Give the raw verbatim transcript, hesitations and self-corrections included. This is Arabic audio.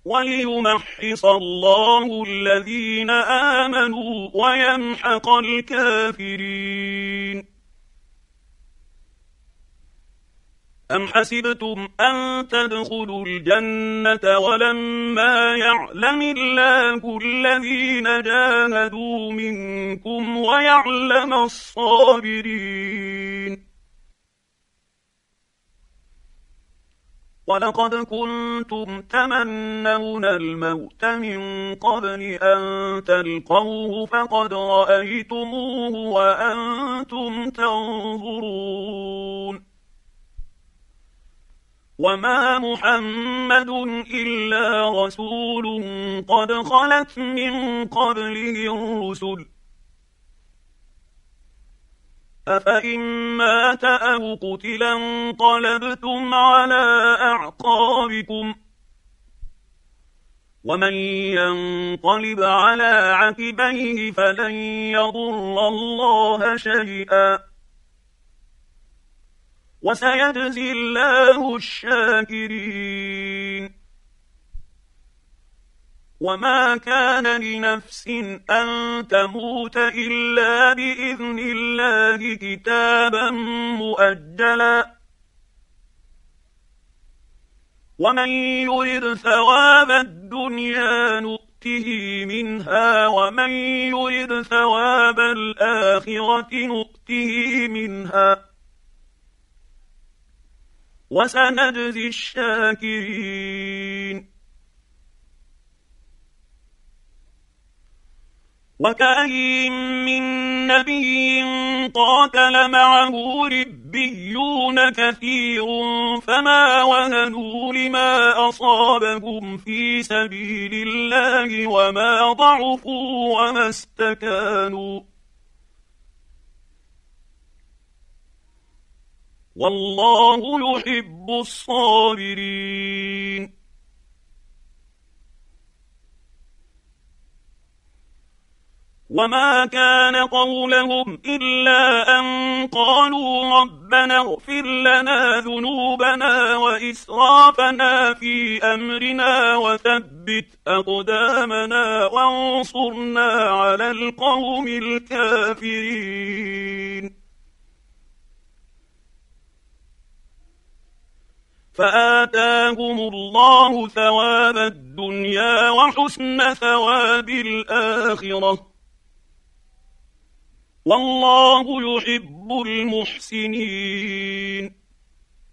وليمحص الله الذين آمنوا ويمحق الكافرين. أم حسبتم أن تدخلوا الجنة ولما يعلم الله الذين جاهدوا منكم ويعلم الصابرين. ولقد كنتم تمنون الموت من قبل أن تلقوه فقد رأيتموه وأنتم تنظرون. وما محمد إلا رسول قد خلت من قبله الرسل أفإن مات أو قتل انقلبتم على أعقابكم ومن ينقلب على عقبيه فلن يضر الله شيئا وسيجزي الله الشاكرين. وما كان لنفس أن تموت إلا بإذن الله كتابا مؤجلا ومن يرد ثواب الدنيا نؤته منها ومن يرد ثواب الآخرة نؤته منها وسنجزي الشاكرين. وكأين من نبي قاتل معه ربيون كثير فما وهنوا لما أصابهم في سبيل الله وما ضعفوا وما استكانوا والله يحب الصابرين. وما كان قولهم إلا أن قالوا ربنا اغفر لنا ذنوبنا وإسرافنا في أمرنا وثبت أقدامنا وانصرنا على القوم الكافرين. فآتاهم الله ثواب الدنيا وحسن ثواب الآخرة والله يحب المحسنين.